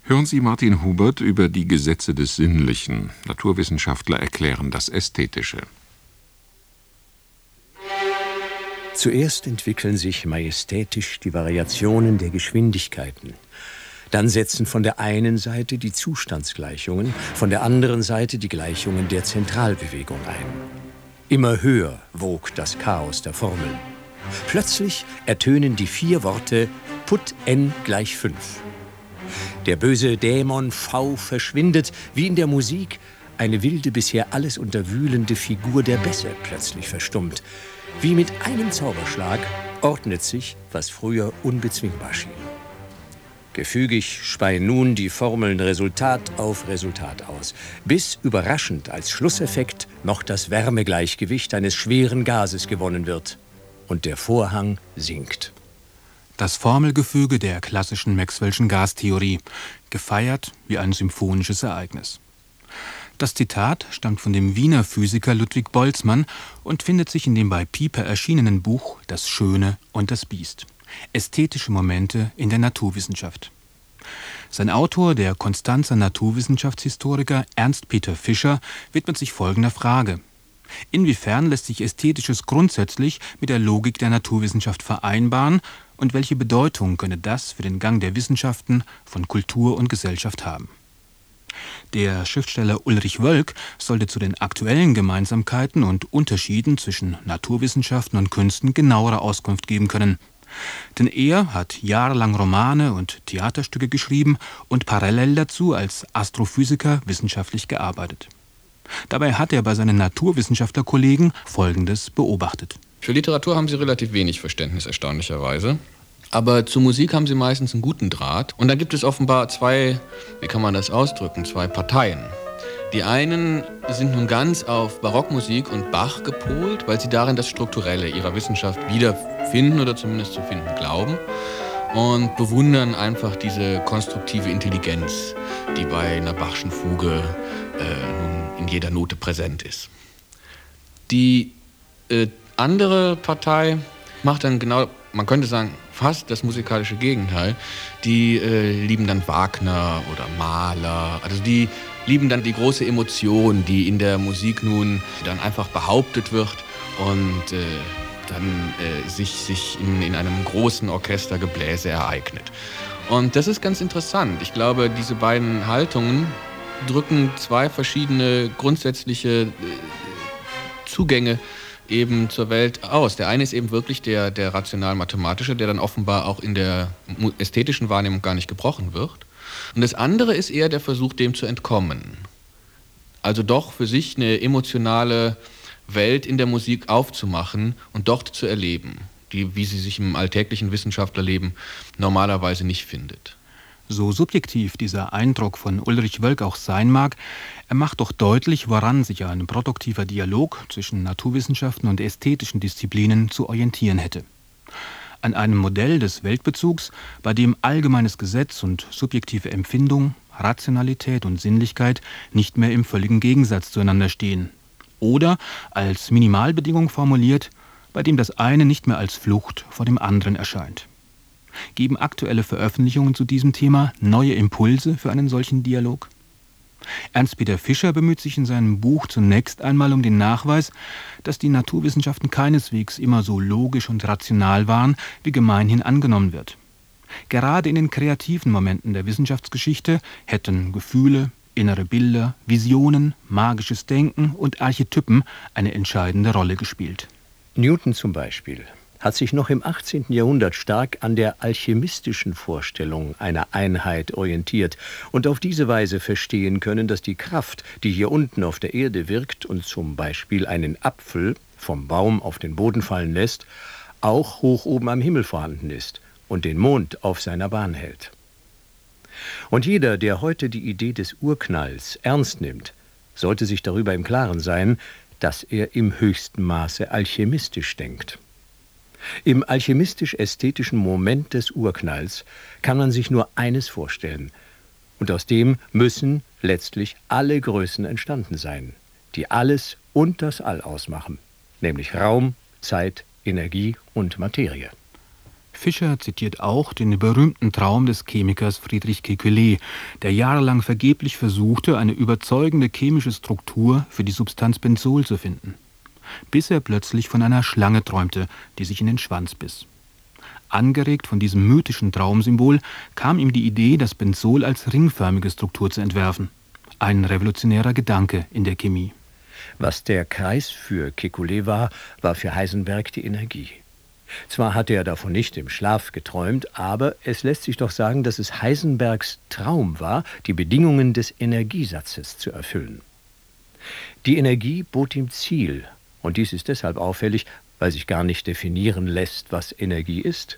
Hören Sie Martin Hubert über die Gesetze des Sinnlichen. Naturwissenschaftler erklären das Ästhetische. Zuerst entwickeln sich majestätisch die Variationen der Geschwindigkeiten. Dann setzen von der einen Seite die Zustandsgleichungen, von der anderen Seite die Gleichungen der Zentralbewegung ein. Immer höher wogt das Chaos der Formeln. Plötzlich ertönen die 4 Worte Put n = 5. Der böse Dämon V verschwindet, wie in der Musik eine wilde, bisher alles unterwühlende Figur der Bässe plötzlich verstummt. Wie mit einem Zauberschlag ordnet sich, was früher unbezwingbar schien. Gefügig speien nun die Formeln Resultat auf Resultat aus, bis überraschend als Schlusseffekt noch das Wärmegleichgewicht eines schweren Gases gewonnen wird und der Vorhang sinkt. Das Formelgefüge der klassischen Maxwell'schen Gastheorie, gefeiert wie ein symphonisches Ereignis. Das Zitat stammt von dem Wiener Physiker Ludwig Boltzmann und findet sich in dem bei Piper erschienenen Buch Das Schöne und das Biest. Ästhetische Momente in der Naturwissenschaft. Sein Autor, der Konstanzer Naturwissenschaftshistoriker Ernst Peter Fischer, widmet sich folgender Frage: Inwiefern lässt sich Ästhetisches grundsätzlich mit der Logik der Naturwissenschaft vereinbaren und welche Bedeutung könne das für den Gang der Wissenschaften von Kultur und Gesellschaft haben? Der Schriftsteller Ulrich Wölk sollte zu den aktuellen Gemeinsamkeiten und Unterschieden zwischen Naturwissenschaften und Künsten genauere Auskunft geben können. Denn er hat jahrelang Romane und Theaterstücke geschrieben und parallel dazu als Astrophysiker wissenschaftlich gearbeitet. Dabei hat er bei seinen Naturwissenschaftlerkollegen Folgendes beobachtet. Für Literatur haben sie relativ wenig Verständnis, erstaunlicherweise. Aber zur Musik haben sie meistens einen guten Draht. Und da gibt es offenbar 2, wie kann man das ausdrücken, 2 Parteien. Die einen sind nun ganz auf Barockmusik und Bach gepolt, weil sie darin das Strukturelle ihrer Wissenschaft wiederfinden oder zumindest zu finden glauben. Und bewundern einfach diese konstruktive Intelligenz, die bei einer Bachschen Fuge nun in jeder Note präsent ist. Die andere Partei macht dann genau, man könnte sagen, fast das musikalische Gegenteil. Die lieben dann Wagner oder Mahler. Also die lieben dann die große Emotion, die in der Musik nun dann einfach behauptet wird und dann sich in einem großen Orchestergebläse ereignet. Und das ist ganz interessant. Ich glaube, diese beiden Haltungen drücken 2 verschiedene grundsätzliche Zugänge eben zur Welt aus. Der eine ist eben wirklich der rational-mathematische, der dann offenbar auch in der ästhetischen Wahrnehmung gar nicht gebrochen wird. Und das andere ist eher der Versuch, dem zu entkommen. Also doch für sich eine emotionale Welt in der Musik aufzumachen und dort zu erleben, die, wie sie sich im alltäglichen Wissenschaftlerleben normalerweise nicht findet. So subjektiv dieser Eindruck von Ulrich Wölk auch sein mag, er macht doch deutlich, woran sich ein produktiver Dialog zwischen Naturwissenschaften und ästhetischen Disziplinen zu orientieren hätte. An einem Modell des Weltbezugs, bei dem allgemeines Gesetz und subjektive Empfindung, Rationalität und Sinnlichkeit nicht mehr im völligen Gegensatz zueinander stehen. Oder, als Minimalbedingung formuliert, bei dem das eine nicht mehr als Flucht vor dem anderen erscheint. Geben aktuelle Veröffentlichungen zu diesem Thema neue Impulse für einen solchen Dialog? Ernst Peter Fischer bemüht sich in seinem Buch zunächst einmal um den Nachweis, dass die Naturwissenschaften keineswegs immer so logisch und rational waren, wie gemeinhin angenommen wird. Gerade in den kreativen Momenten der Wissenschaftsgeschichte hätten Gefühle, innere Bilder, Visionen, magisches Denken und Archetypen eine entscheidende Rolle gespielt. Newton zum Beispiel hat sich noch im 18. Jahrhundert stark an der alchemistischen Vorstellung einer Einheit orientiert und auf diese Weise verstehen können, dass die Kraft, die hier unten auf der Erde wirkt und zum Beispiel einen Apfel vom Baum auf den Boden fallen lässt, auch hoch oben am Himmel vorhanden ist und den Mond auf seiner Bahn hält. Und jeder, der heute die Idee des Urknalls ernst nimmt, sollte sich darüber im Klaren sein, dass er im höchsten Maße alchemistisch denkt. Im alchemistisch-ästhetischen Moment des Urknalls kann man sich nur eines vorstellen. Und aus dem müssen letztlich alle Größen entstanden sein, die alles und das All ausmachen, nämlich Raum, Zeit, Energie und Materie. Fischer zitiert auch den berühmten Traum des Chemikers Friedrich Kekulé, der jahrelang vergeblich versuchte, eine überzeugende chemische Struktur für die Substanz Benzol zu finden. Bis er plötzlich von einer Schlange träumte, die sich in den Schwanz biss. Angeregt von diesem mythischen Traumsymbol kam ihm die Idee, das Benzol als ringförmige Struktur zu entwerfen. Ein revolutionärer Gedanke in der Chemie. Was der Kreis für Kekulé war, war für Heisenberg die Energie. Zwar hatte er davon nicht im Schlaf geträumt, aber es lässt sich doch sagen, dass es Heisenbergs Traum war, die Bedingungen des Energiesatzes zu erfüllen. Die Energie bot ihm Ziel, und dies ist deshalb auffällig, weil sich gar nicht definieren lässt, was Energie ist.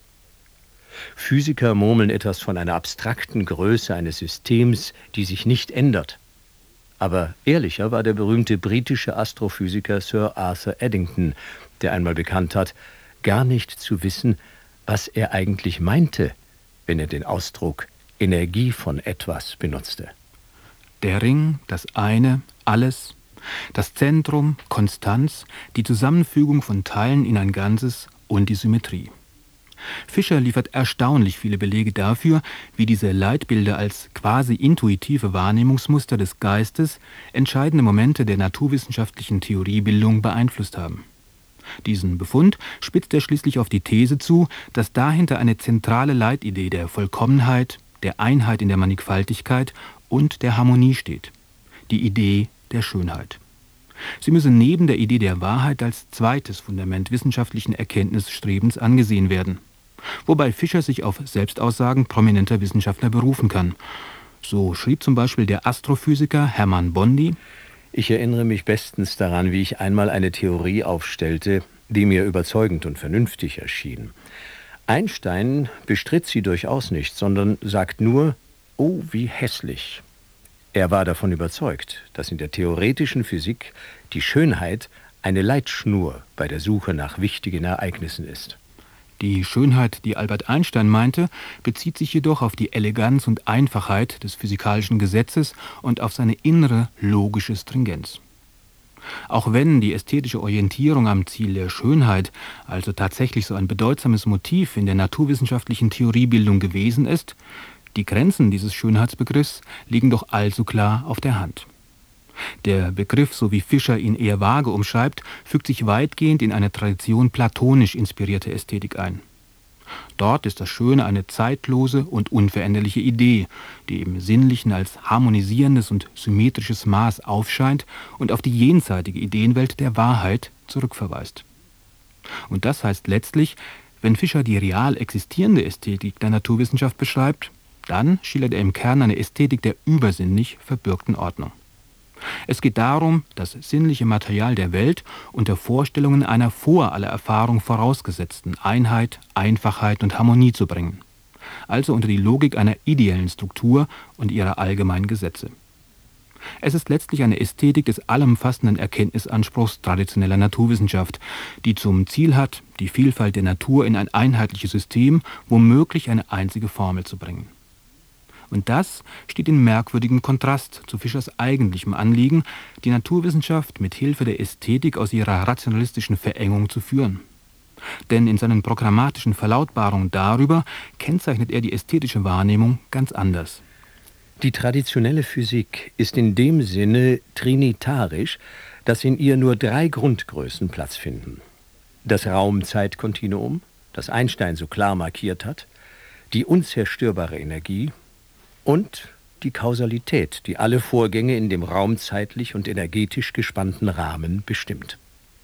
Physiker murmeln etwas von einer abstrakten Größe eines Systems, die sich nicht ändert. Aber ehrlicher war der berühmte britische Astrophysiker Sir Arthur Eddington, der einmal bekannt hat, gar nicht zu wissen, was er eigentlich meinte, wenn er den Ausdruck Energie von etwas benutzte. Der Ring, das eine, alles, das Zentrum, Konstanz, die Zusammenfügung von Teilen in ein Ganzes und die Symmetrie. Fischer liefert erstaunlich viele Belege dafür, wie diese Leitbilder als quasi intuitive Wahrnehmungsmuster des Geistes entscheidende Momente der naturwissenschaftlichen Theoriebildung beeinflusst haben. Diesen Befund spitzt er schließlich auf die These zu, dass dahinter eine zentrale Leitidee der Vollkommenheit, der Einheit in der Mannigfaltigkeit und der Harmonie steht. Die Idee der Schönheit. Sie müsse neben der Idee der Wahrheit als zweites Fundament wissenschaftlichen Erkenntnisstrebens angesehen werden. Wobei Fischer sich auf Selbstaussagen prominenter Wissenschaftler berufen kann. So schrieb zum Beispiel der Astrophysiker Hermann Bondi: Ich erinnere mich bestens daran, wie ich einmal eine Theorie aufstellte, die mir überzeugend und vernünftig erschien. Einstein bestritt sie durchaus nicht, sondern sagt nur, oh, wie hässlich. Er war davon überzeugt, dass in der theoretischen Physik die Schönheit eine Leitschnur bei der Suche nach wichtigen Ereignissen ist. Die Schönheit, die Albert Einstein meinte, bezieht sich jedoch auf die Eleganz und Einfachheit des physikalischen Gesetzes und auf seine innere logische Stringenz. Auch wenn die ästhetische Orientierung am Ziel der Schönheit also tatsächlich so ein bedeutsames Motiv in der naturwissenschaftlichen Theoriebildung gewesen ist, die Grenzen dieses Schönheitsbegriffs liegen doch allzu klar auf der Hand. Der Begriff, so wie Fischer ihn eher vage umschreibt, fügt sich weitgehend in eine Tradition platonisch inspirierte Ästhetik ein. Dort ist das Schöne eine zeitlose und unveränderliche Idee, die im Sinnlichen als harmonisierendes und symmetrisches Maß aufscheint und auf die jenseitige Ideenwelt der Wahrheit zurückverweist. Und das heißt letztlich, wenn Fischer die real existierende Ästhetik der Naturwissenschaft beschreibt, dann schildert er im Kern eine Ästhetik der übersinnlich verbürgten Ordnung. Es geht darum, das sinnliche Material der Welt unter Vorstellungen einer vor aller Erfahrung vorausgesetzten Einheit, Einfachheit und Harmonie zu bringen. Also unter die Logik einer ideellen Struktur und ihrer allgemeinen Gesetze. Es ist letztlich eine Ästhetik des allumfassenden Erkenntnisanspruchs traditioneller Naturwissenschaft, die zum Ziel hat, die Vielfalt der Natur in ein einheitliches System, womöglich eine einzige Formel zu bringen. Und das steht in merkwürdigem Kontrast zu Fischers eigentlichem Anliegen, die Naturwissenschaft mit Hilfe der Ästhetik aus ihrer rationalistischen Verengung zu führen. Denn in seinen programmatischen Verlautbarungen darüber kennzeichnet er die ästhetische Wahrnehmung ganz anders. Die traditionelle Physik ist in dem Sinne trinitarisch, dass in ihr nur 3 Grundgrößen Platz finden. Das Raum-Zeit-Kontinuum, das Einstein so klar markiert hat, die unzerstörbare Energie und die Kausalität, die alle Vorgänge in dem raumzeitlich und energetisch gespannten Rahmen bestimmt.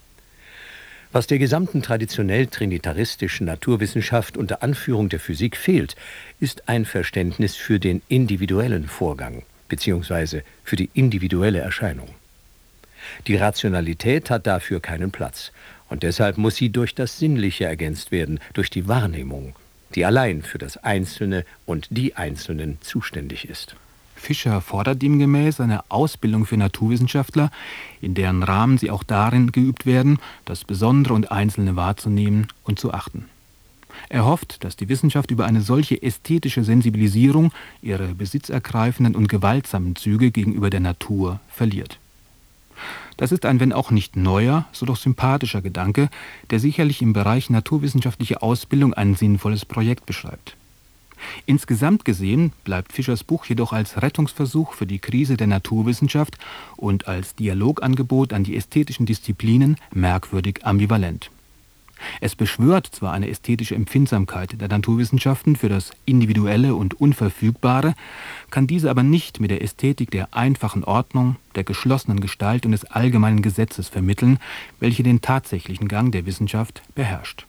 Was der gesamten traditionell trinitaristischen Naturwissenschaft unter Anführung der Physik fehlt, ist ein Verständnis für den individuellen Vorgang bzw. für die individuelle Erscheinung. Die Rationalität hat dafür keinen Platz und deshalb muss sie durch das Sinnliche ergänzt werden, durch die Wahrnehmung, die allein für das Einzelne und die Einzelnen zuständig ist. Fischer fordert demgemäß eine Ausbildung für Naturwissenschaftler, in deren Rahmen sie auch darin geübt werden, das Besondere und Einzelne wahrzunehmen und zu achten. Er hofft, dass die Wissenschaft über eine solche ästhetische Sensibilisierung ihre besitzergreifenden und gewaltsamen Züge gegenüber der Natur verliert. Das ist ein, wenn auch nicht neuer, so doch sympathischer Gedanke, der sicherlich im Bereich naturwissenschaftliche Ausbildung ein sinnvolles Projekt beschreibt. Insgesamt gesehen bleibt Fischers Buch jedoch als Rettungsversuch für die Krise der Naturwissenschaft und als Dialogangebot an die ästhetischen Disziplinen merkwürdig ambivalent. Es beschwört zwar eine ästhetische Empfindsamkeit der Naturwissenschaften für das Individuelle und Unverfügbare, kann diese aber nicht mit der Ästhetik der einfachen Ordnung, der geschlossenen Gestalt und des allgemeinen Gesetzes vermitteln, welche den tatsächlichen Gang der Wissenschaft beherrscht.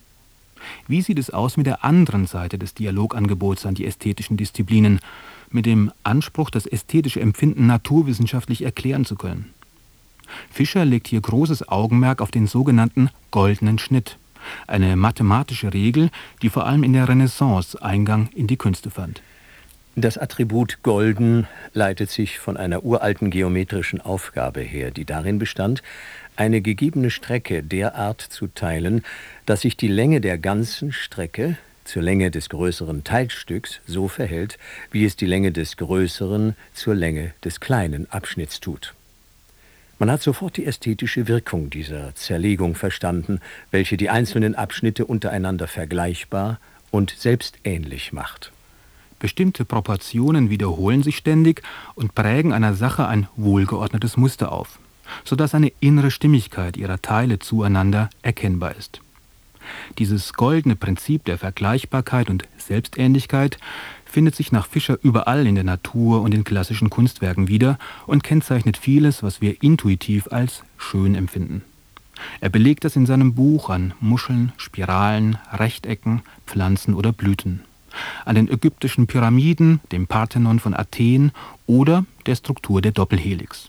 Wie sieht es aus mit der anderen Seite des Dialogangebots an die ästhetischen Disziplinen, mit dem Anspruch, das ästhetische Empfinden naturwissenschaftlich erklären zu können? Fischer legt hier großes Augenmerk auf den sogenannten goldenen Schnitt, eine mathematische Regel, die vor allem in der Renaissance Eingang in die Künste fand. Das Attribut golden leitet sich von einer uralten geometrischen Aufgabe her, die darin bestand, eine gegebene Strecke derart zu teilen, dass sich die Länge der ganzen Strecke zur Länge des größeren Teilstücks so verhält, wie es die Länge des größeren zur Länge des kleinen Abschnitts tut. Man hat sofort die ästhetische Wirkung dieser Zerlegung verstanden, welche die einzelnen Abschnitte untereinander vergleichbar und selbstähnlich macht. Bestimmte Proportionen wiederholen sich ständig und prägen einer Sache ein wohlgeordnetes Muster auf, sodass eine innere Stimmigkeit ihrer Teile zueinander erkennbar ist. Dieses goldene Prinzip der Vergleichbarkeit und Selbstähnlichkeit findet sich nach Fischer überall in der Natur und in klassischen Kunstwerken wieder und kennzeichnet vieles, was wir intuitiv als schön empfinden. Er belegt das in seinem Buch an Muscheln, Spiralen, Rechtecken, Pflanzen oder Blüten, an den ägyptischen Pyramiden, dem Parthenon von Athen oder der Struktur der Doppelhelix.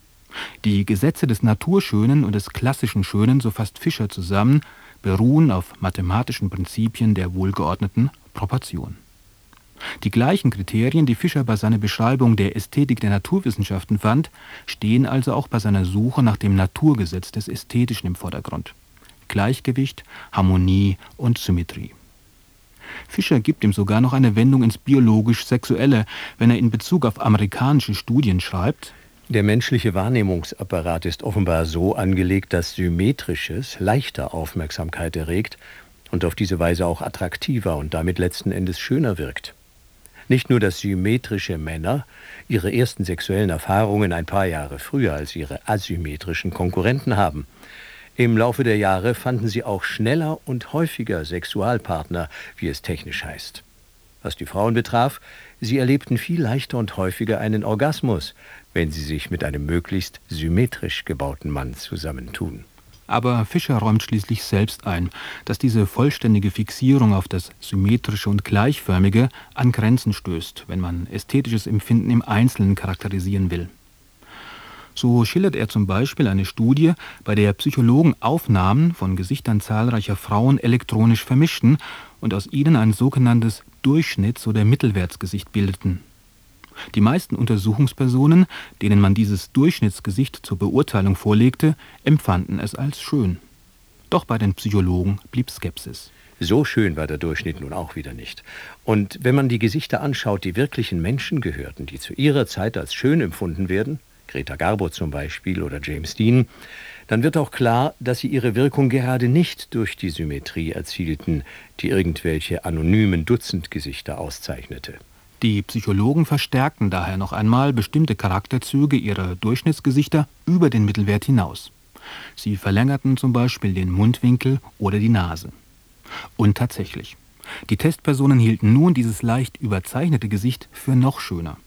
Die Gesetze des Naturschönen und des klassischen Schönen, so fasst Fischer zusammen, beruhen auf mathematischen Prinzipien der wohlgeordneten Proportion. Die gleichen Kriterien, die Fischer bei seiner Beschreibung der Ästhetik der Naturwissenschaften fand, stehen also auch bei seiner Suche nach dem Naturgesetz des Ästhetischen im Vordergrund. Gleichgewicht, Harmonie und Symmetrie. Fischer gibt ihm sogar noch eine Wendung ins biologisch-sexuelle, wenn er in Bezug auf amerikanische Studien schreibt: Der menschliche Wahrnehmungsapparat ist offenbar so angelegt, dass Symmetrisches leichter Aufmerksamkeit erregt und auf diese Weise auch attraktiver und damit letzten Endes schöner wirkt. Nicht nur, dass symmetrische Männer ihre ersten sexuellen Erfahrungen ein paar Jahre früher als ihre asymmetrischen Konkurrenten haben. Im Laufe der Jahre fanden sie auch schneller und häufiger Sexualpartner, wie es technisch heißt. Was die Frauen betraf, sie erlebten viel leichter und häufiger einen Orgasmus, wenn sie sich mit einem möglichst symmetrisch gebauten Mann zusammentun. Aber Fischer räumt schließlich selbst ein, dass diese vollständige Fixierung auf das Symmetrische und Gleichförmige an Grenzen stößt, wenn man ästhetisches Empfinden im Einzelnen charakterisieren will. So schildert er zum Beispiel eine Studie, bei der Psychologen Aufnahmen von Gesichtern zahlreicher Frauen elektronisch vermischten und aus ihnen ein sogenanntes Durchschnitts- oder Mittelwertsgesicht bildeten. Die meisten Untersuchungspersonen, denen man dieses Durchschnittsgesicht zur Beurteilung vorlegte, empfanden es als schön. Doch bei den Psychologen blieb Skepsis. So schön war der Durchschnitt nun auch wieder nicht. Und wenn man die Gesichter anschaut, die wirklichen Menschen gehörten, die zu ihrer Zeit als schön empfunden werden, Greta Garbo zum Beispiel oder James Dean, dann wird auch klar, dass sie ihre Wirkung gerade nicht durch die Symmetrie erzielten, die irgendwelche anonymen Dutzendgesichter auszeichnete. Die Psychologen verstärkten daher noch einmal bestimmte Charakterzüge ihrer Durchschnittsgesichter über den Mittelwert hinaus. Sie verlängerten zum Beispiel den Mundwinkel oder die Nase. Und tatsächlich, die Testpersonen hielten nun dieses leicht überzeichnete Gesicht für noch schöner.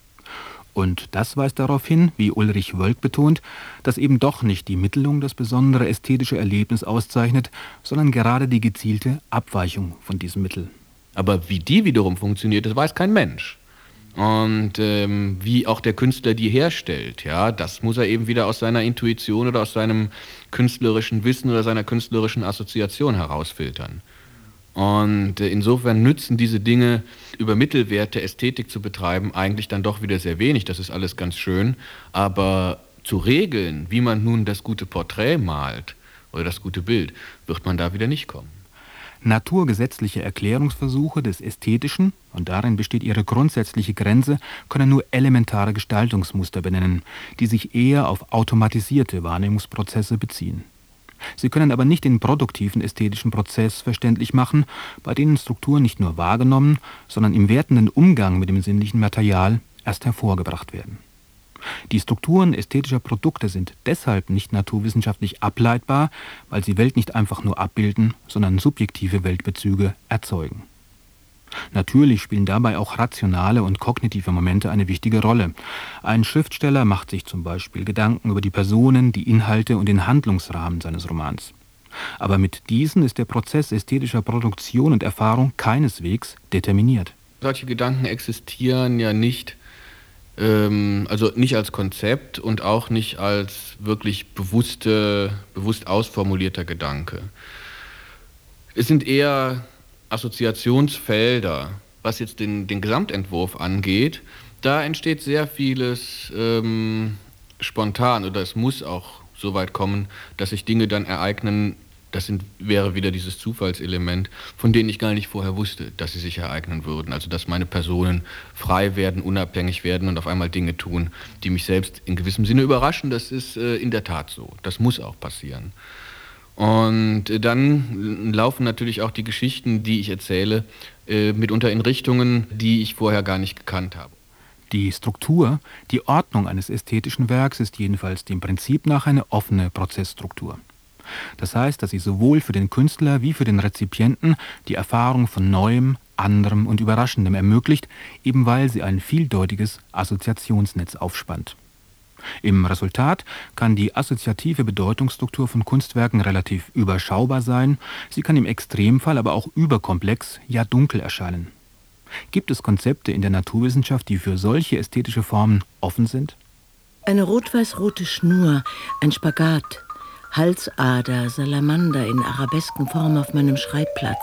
Und das weist darauf hin, wie Ulrich Wölk betont, dass eben doch nicht die Mittelung das besondere ästhetische Erlebnis auszeichnet, sondern gerade die gezielte Abweichung von diesem Mittel. Aber wie die wiederum funktioniert, das weiß kein Mensch. Und wie auch der Künstler die herstellt, ja, das muss er eben wieder aus seiner Intuition oder aus seinem künstlerischen Wissen oder seiner künstlerischen Assoziation herausfiltern. Und insofern nützen diese Dinge, über Mittelwerte Ästhetik zu betreiben, eigentlich dann doch wieder sehr wenig. Das ist alles ganz schön. Aber zu regeln, wie man nun das gute Porträt malt oder das gute Bild, wird man da wieder nicht kommen. Naturgesetzliche Erklärungsversuche des Ästhetischen, und darin besteht ihre grundsätzliche Grenze, können nur elementare Gestaltungsmuster benennen, die sich eher auf automatisierte Wahrnehmungsprozesse beziehen. Sie können aber nicht den produktiven ästhetischen Prozess verständlich machen, bei denen Strukturen nicht nur wahrgenommen, sondern im wertenden Umgang mit dem sinnlichen Material erst hervorgebracht werden. Die Strukturen ästhetischer Produkte sind deshalb nicht naturwissenschaftlich ableitbar, weil sie Welt nicht einfach nur abbilden, sondern subjektive Weltbezüge erzeugen. Natürlich spielen dabei auch rationale und kognitive Momente eine wichtige Rolle. Ein Schriftsteller macht sich zum Beispiel Gedanken über die Personen, die Inhalte und den Handlungsrahmen seines Romans. Aber mit diesen ist der Prozess ästhetischer Produktion und Erfahrung keineswegs determiniert. Solche Gedanken existieren ja nicht, also nicht als Konzept und auch nicht als wirklich bewusst ausformulierter Gedanke. Es sind eher Assoziationsfelder, was jetzt den Gesamtentwurf angeht. Da entsteht sehr vieles spontan, oder es muss auch so weit kommen, dass sich Dinge dann ereignen. Wäre wieder dieses Zufallselement, von denen ich gar nicht vorher wusste, dass sie sich ereignen würden. Also dass meine Personen frei werden, unabhängig werden und auf einmal Dinge tun, die mich selbst in gewissem Sinne überraschen. Das ist in der Tat so. Das muss auch passieren. Und dann laufen natürlich auch die Geschichten, die ich erzähle, mitunter in Richtungen, die ich vorher gar nicht gekannt habe. Die Struktur, die Ordnung eines ästhetischen Werks ist jedenfalls dem Prinzip nach eine offene Prozessstruktur. Das heißt, dass sie sowohl für den Künstler wie für den Rezipienten die Erfahrung von Neuem, Anderem und Überraschendem ermöglicht, eben weil sie ein vieldeutiges Assoziationsnetz aufspannt. Im Resultat kann die assoziative Bedeutungsstruktur von Kunstwerken relativ überschaubar sein, sie kann im Extremfall aber auch überkomplex, ja dunkel erscheinen. Gibt es Konzepte in der Naturwissenschaft, die für solche ästhetische Formen offen sind? Eine rot-weiß-rote Schnur, ein Spagat, Halsader, Salamander in Arabeskenform auf meinem Schreibplatz.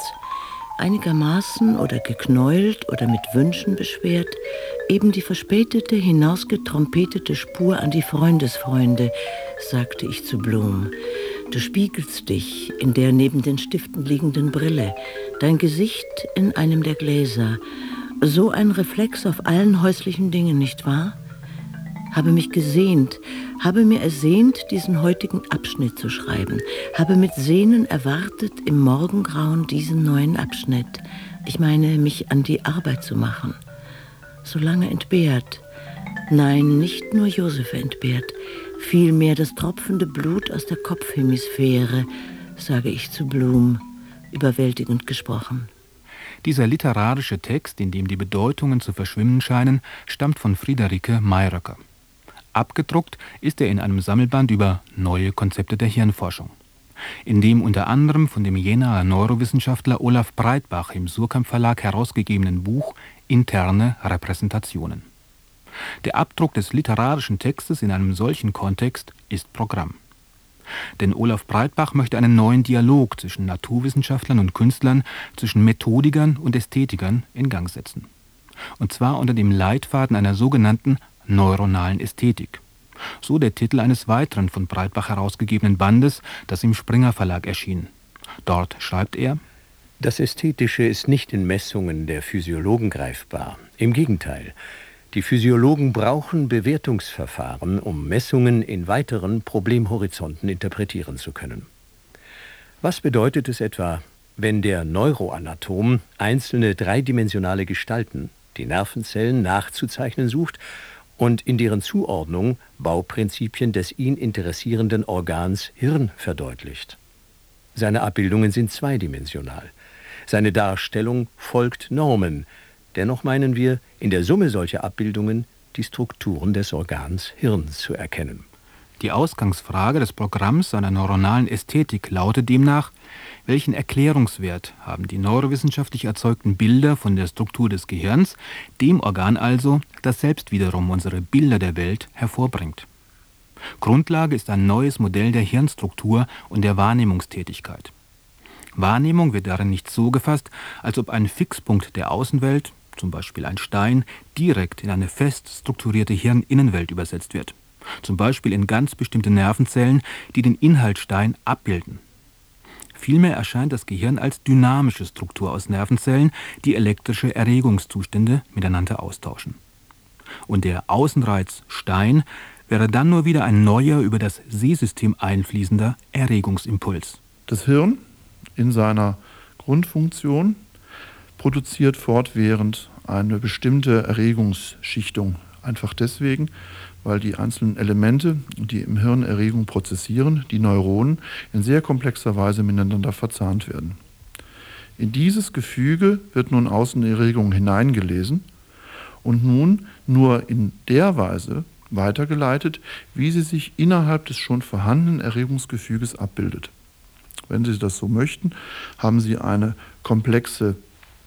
Einigermaßen oder geknäult oder mit Wünschen beschwert, eben die verspätete, hinausgetrompetete Spur an die Freundesfreunde, sagte ich zu Blum. Du spiegelst dich in der neben den Stiften liegenden Brille, dein Gesicht in einem der Gläser. So ein Reflex auf allen häuslichen Dingen, nicht wahr? Habe mich gesehnt, habe mir ersehnt, diesen heutigen Abschnitt zu schreiben, habe mit Sehnen erwartet, im Morgengrauen diesen neuen Abschnitt. Ich meine, mich an die Arbeit zu machen. So lange entbehrt. Nein, nicht nur Josef entbehrt, vielmehr das tropfende Blut aus der Kopfhemisphäre, sage ich zu Blum, überwältigend gesprochen. Dieser literarische Text, in dem die Bedeutungen zu verschwimmen scheinen, stammt von Friederike Mayröcker. Abgedruckt ist er in einem Sammelband über neue Konzepte der Hirnforschung, in dem unter anderem von dem Jenaer Neurowissenschaftler Olaf Breitbach im Surkamp Verlag herausgegebenen Buch Interne Repräsentationen. Der Abdruck des literarischen Textes in einem solchen Kontext ist Programm. Denn Olaf Breitbach möchte einen neuen Dialog zwischen Naturwissenschaftlern und Künstlern, zwischen Methodikern und Ästhetikern in Gang setzen. Und zwar unter dem Leitfaden einer sogenannten neuronalen Ästhetik. So der Titel eines weiteren von Breitbach herausgegebenen Bandes, das im Springer Verlag erschien. Dort schreibt er: Das Ästhetische ist nicht in Messungen der Physiologen greifbar. Im Gegenteil. Die Physiologen brauchen Bewertungsverfahren, um Messungen in weiteren Problemhorizonten interpretieren zu können. Was bedeutet es etwa, wenn der Neuroanatom einzelne dreidimensionale Gestalten, die Nervenzellen, nachzuzeichnen sucht und in deren Zuordnung Bauprinzipien des ihn interessierenden Organs Hirn verdeutlicht? Seine Abbildungen sind zweidimensional. Seine Darstellung folgt Normen. Dennoch meinen wir, in der Summe solcher Abbildungen die Strukturen des Organs Hirn zu erkennen. Die Ausgangsfrage des Programms einer neuronalen Ästhetik lautet demnach: Welchen Erklärungswert haben die neurowissenschaftlich erzeugten Bilder von der Struktur des Gehirns, dem Organ also, das selbst wiederum unsere Bilder der Welt hervorbringt? Grundlage ist ein neues Modell der Hirnstruktur und der Wahrnehmungstätigkeit. Wahrnehmung wird darin nicht so gefasst, als ob ein Fixpunkt der Außenwelt, zum Beispiel ein Stein, direkt in eine fest strukturierte Hirninnenwelt übersetzt wird. Zum Beispiel in ganz bestimmte Nervenzellen, die den Inhalt Stein abbilden. Vielmehr erscheint das Gehirn als dynamische Struktur aus Nervenzellen, die elektrische Erregungszustände miteinander austauschen. Und der Außenreiz Stein wäre dann nur wieder ein neuer, über das Sehsystem einfließender Erregungsimpuls. Das Hirn in seiner Grundfunktion produziert fortwährend eine bestimmte Erregungsschichtung. Einfach deswegen, weil die einzelnen Elemente, die im Hirn Erregung prozessieren, die Neuronen, in sehr komplexer Weise miteinander verzahnt werden. In dieses Gefüge wird nun Außenerregung hineingelesen und nun nur in der Weise weitergeleitet, wie sie sich innerhalb des schon vorhandenen Erregungsgefüges abbildet. Wenn Sie das so möchten, haben Sie eine komplexe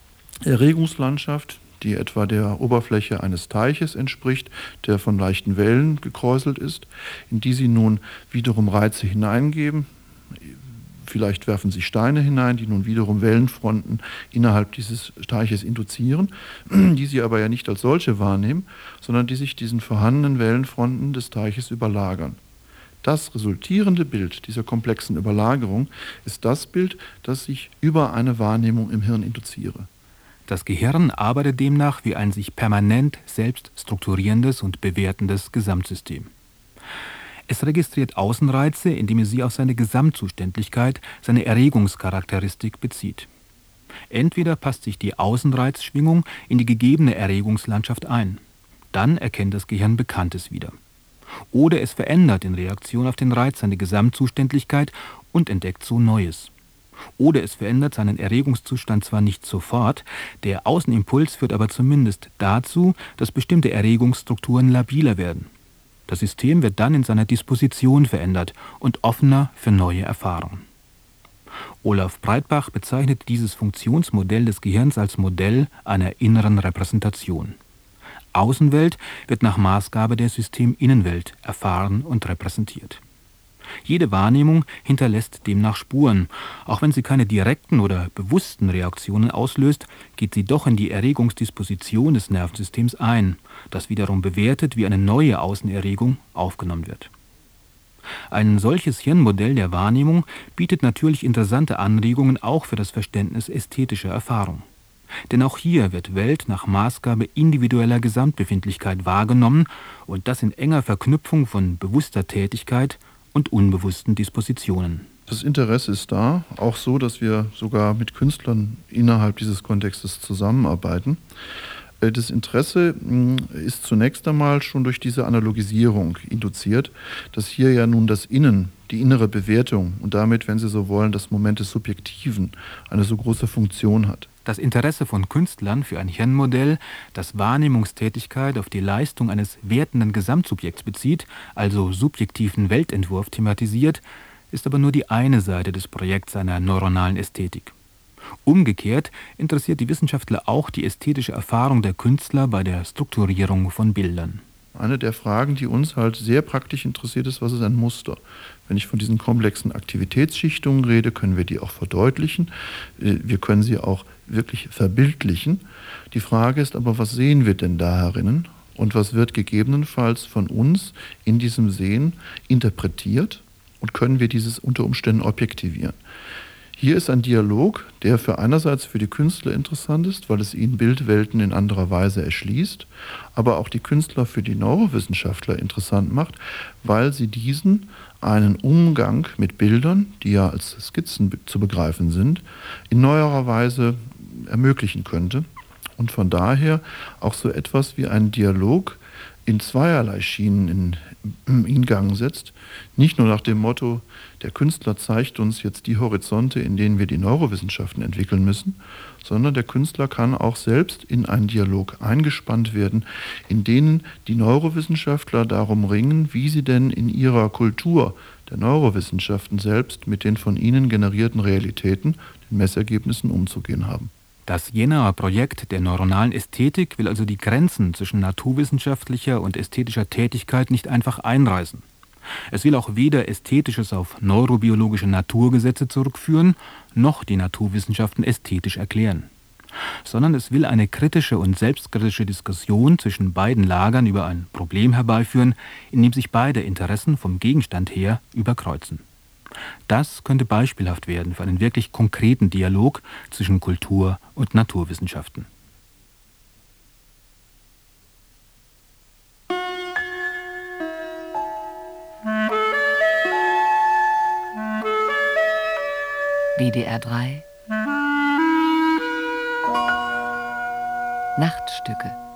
Erregungslandschaft, die etwa der Oberfläche eines Teiches entspricht, der von leichten Wellen gekräuselt ist, in die Sie nun wiederum Reize hineingeben. Vielleicht werfen Sie Steine hinein, die nun wiederum Wellenfronten innerhalb dieses Teiches induzieren, die Sie aber ja nicht als solche wahrnehmen, sondern die sich diesen vorhandenen Wellenfronten des Teiches überlagern. Das resultierende Bild dieser komplexen Überlagerung ist das Bild, das ich über eine Wahrnehmung im Hirn induziere. Das Gehirn arbeitet demnach wie ein sich permanent selbst strukturierendes und bewertendes Gesamtsystem. Es registriert Außenreize, indem es sie auf seine Gesamtzuständigkeit, seine Erregungscharakteristik bezieht. Entweder passt sich die Außenreizschwingung in die gegebene Erregungslandschaft ein. Dann erkennt das Gehirn Bekanntes wieder. Oder es verändert in Reaktion auf den Reiz seine Gesamtzuständigkeit und entdeckt so Neues. Oder es verändert seinen Erregungszustand zwar nicht sofort, der Außenimpuls führt aber zumindest dazu, dass bestimmte Erregungsstrukturen labiler werden. Das System wird dann in seiner Disposition verändert und offener für neue Erfahrungen. Olaf Breitbach bezeichnet dieses Funktionsmodell des Gehirns als Modell einer inneren Repräsentation. Außenwelt wird nach Maßgabe der Systeminnenwelt erfahren und repräsentiert. Jede Wahrnehmung hinterlässt demnach Spuren. Auch wenn sie keine direkten oder bewussten Reaktionen auslöst, geht sie doch in die Erregungsdisposition des Nervensystems ein, das wiederum bewertet, wie eine neue Außenerregung aufgenommen wird. Ein solches Hirnmodell der Wahrnehmung bietet natürlich interessante Anregungen auch für das Verständnis ästhetischer Erfahrung. Denn auch hier wird Welt nach Maßgabe individueller Gesamtbefindlichkeit wahrgenommen und das in enger Verknüpfung von bewusster Tätigkeit und unbewussten Dispositionen. Das Interesse ist da, auch so, dass wir sogar mit Künstlern innerhalb dieses Kontextes zusammenarbeiten. Das Interesse ist zunächst einmal schon durch diese Analogisierung induziert, dass hier ja nun das Innen, die innere Bewertung und damit, wenn Sie so wollen, das Moment des Subjektiven eine so große Funktion hat. Das Interesse von Künstlern für ein Hirnmodell, das Wahrnehmungstätigkeit auf die Leistung eines wertenden Gesamtsubjekts bezieht, also subjektiven Weltentwurf thematisiert, ist aber nur die eine Seite des Projekts einer neuronalen Ästhetik. Umgekehrt interessiert die Wissenschaftler auch die ästhetische Erfahrung der Künstler bei der Strukturierung von Bildern. Eine der Fragen, die uns halt sehr praktisch interessiert, ist, was ist ein Muster? Wenn ich von diesen komplexen Aktivitätsschichtungen rede, können wir die auch verdeutlichen. Wir können sie auch wirklich verbildlichen. Die Frage ist aber, was sehen wir denn da herinnen? Und was wird gegebenenfalls von uns in diesem Sehen interpretiert? Und können wir dieses unter Umständen objektivieren? Hier ist ein Dialog, der einerseits für die Künstler interessant ist, weil es ihnen Bildwelten in anderer Weise erschließt, aber auch die Künstler für die Neurowissenschaftler interessant macht, weil sie diesen einen Umgang mit Bildern, die ja als Skizzen zu begreifen sind, in neuerer Weise ermöglichen könnte und von daher auch so etwas wie einen Dialog in zweierlei Schienen in Gang setzt. Nicht nur nach dem Motto, der Künstler zeigt uns jetzt die Horizonte, in denen wir die Neurowissenschaften entwickeln müssen, sondern der Künstler kann auch selbst in einen Dialog eingespannt werden, in denen die Neurowissenschaftler darum ringen, wie sie denn in ihrer Kultur der Neurowissenschaften selbst mit den von ihnen generierten Realitäten, den Messergebnissen umzugehen haben. Das Jenaer Projekt der neuronalen Ästhetik will also die Grenzen zwischen naturwissenschaftlicher und ästhetischer Tätigkeit nicht einfach einreißen. Es will auch weder Ästhetisches auf neurobiologische Naturgesetze zurückführen, noch die Naturwissenschaften ästhetisch erklären. Sondern es will eine kritische und selbstkritische Diskussion zwischen beiden Lagern über ein Problem herbeiführen, in dem sich beide Interessen vom Gegenstand her überkreuzen. Das könnte beispielhaft werden für einen wirklich konkreten Dialog zwischen Kultur und Naturwissenschaften. WDR 3 Nachtstücke.